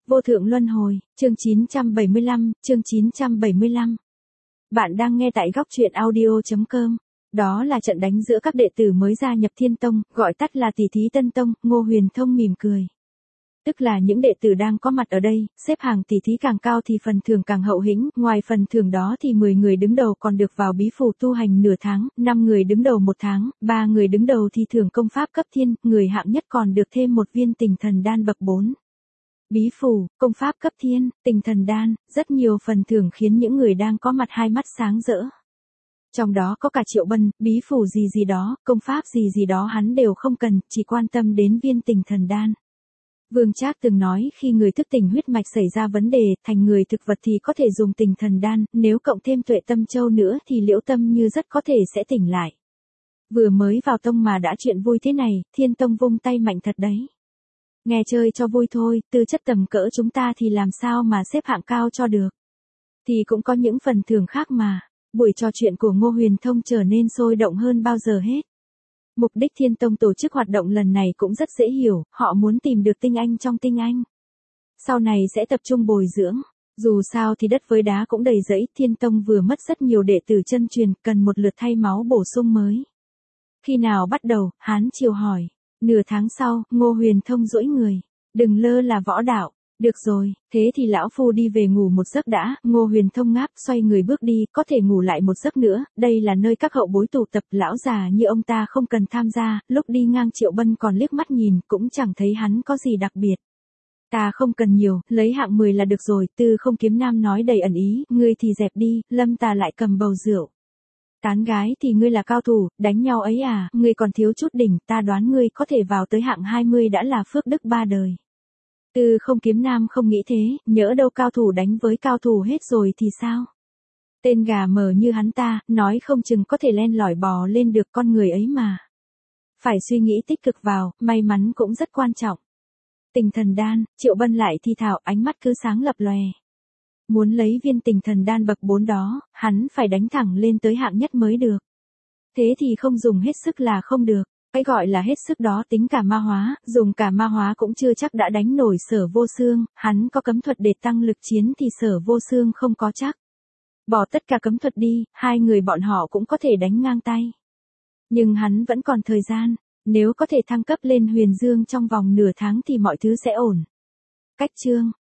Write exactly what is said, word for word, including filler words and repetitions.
Vô thượng luân hồi, chương chín trăm bảy mươi lăm, chương chín trăm bảy mươi lăm. Bạn đang nghe tại góc truyện audio.com. Đó là trận đánh giữa các đệ tử mới gia nhập Thiên Tông, gọi tắt là Tỷ Thí Tân Tông. Ngô Huyền Thông mỉm cười. Tức là những đệ tử đang có mặt ở đây, xếp hàng tỷ thí càng cao thì phần thưởng càng hậu hĩnh, ngoài phần thưởng đó thì mười người đứng đầu còn được vào bí phủ tu hành nửa tháng, năm người đứng đầu một tháng, ba người đứng đầu thì thưởng công pháp cấp thiên, người hạng nhất còn được thêm một viên Tình Thần Đan bậc bốn. Bí phủ, công pháp cấp thiên, Tình Thần Đan, rất nhiều phần thưởng khiến những người đang có mặt hai mắt sáng rỡ. Trong đó có cả Triệu Bân, bí phủ gì gì đó, công pháp gì gì đó hắn đều không cần, chỉ quan tâm đến viên Tình Thần Đan. Vương Trác từng nói khi người thức tỉnh huyết mạch xảy ra vấn đề, thành người thực vật thì có thể dùng Tình Thần Đan, nếu cộng thêm Tuệ Tâm Châu nữa thì Liễu Tâm Như rất có thể sẽ tỉnh lại. Vừa mới vào tông mà đã chuyện vui thế này, Thiên Tông vung tay mạnh thật đấy. Nghe chơi cho vui thôi, tư chất tầm cỡ chúng ta thì làm sao mà xếp hạng cao cho được. Thì cũng có những phần thưởng khác mà. Buổi trò chuyện của Ngô Huyền Thông trở nên sôi động hơn bao giờ hết. Mục đích Thiên Tông tổ chức hoạt động lần này cũng rất dễ hiểu, họ muốn tìm được tinh anh trong tinh anh. Sau này sẽ tập trung bồi dưỡng. Dù sao thì đất với đá cũng đầy rẫy, Thiên Tông vừa mất rất nhiều đệ tử chân truyền, cần một lượt thay máu bổ sung mới. Khi nào bắt đầu, Hán Triều hỏi. Nửa tháng sau, Ngô Huyền Thông duỗi người. Đừng lơ là võ đạo. Được rồi, thế thì lão phu đi về ngủ một giấc đã. Ngô Huyền Thông ngáp, xoay người bước đi, có thể ngủ lại một giấc nữa, đây là nơi các hậu bối tụ tập, lão già như ông ta không cần tham gia. Lúc đi ngang Triệu Bân còn liếc mắt nhìn, cũng chẳng thấy hắn có gì đặc biệt. Ta không cần nhiều, lấy hạng mười là được rồi. Tư Không Kiếm Nam nói đầy ẩn ý, ngươi thì dẹp đi. Lâm Tà lại cầm bầu rượu. Tán gái thì ngươi là cao thủ, đánh nhau ấy à, ngươi còn thiếu chút đỉnh, ta đoán ngươi có thể vào tới hạng hai mươi đã là phước đức ba đời. Tư Không Kiếm Nam không nghĩ thế, nhỡ đâu cao thủ đánh với cao thủ hết rồi thì sao? Tên gà mờ như hắn ta, nói không chừng có thể len lỏi bò lên được con người ấy mà. Phải suy nghĩ tích cực vào, may mắn cũng rất quan trọng. Tình Thần Đan, Triệu Bân lại thi thảo, ánh mắt cứ sáng lập lòe. Muốn lấy viên Tình Thần Đan bậc bốn đó, hắn phải đánh thẳng lên tới hạng nhất mới được. Thế thì không dùng hết sức là không được. Cái gọi là hết sức đó tính cả ma hóa, dùng cả ma hóa cũng chưa chắc đã đánh nổi Sở Vô Xương, hắn có cấm thuật để tăng lực chiến thì Sở Vô Xương không có chắc. Bỏ tất cả cấm thuật đi, hai người bọn họ cũng có thể đánh ngang tay. Nhưng hắn vẫn còn thời gian, nếu có thể thăng cấp lên Huyền Dương trong vòng nửa tháng thì mọi thứ sẽ ổn. Cách chương,